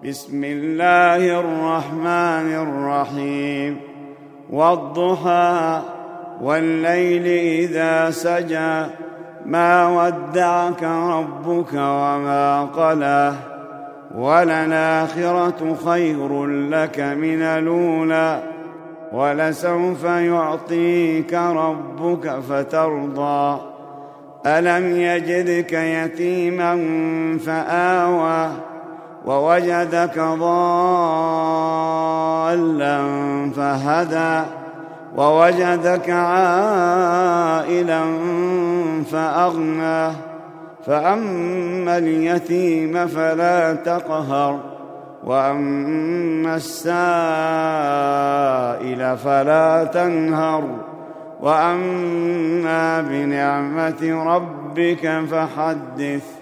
بسم الله الرحمن الرحيم والضحى والليل إذا سجى ما ودعك ربك وما قلى وللآخرة خير لك من الأولى ولسوف يعطيك ربك فترضى ألم يجدك يتيما فآوى ووجدك ضالا فهدى ووجدك عائلا فأغنى فأما اليتيم فلا تقهر وأما السائل فلا تنهر وأما بنعمة ربك فحدث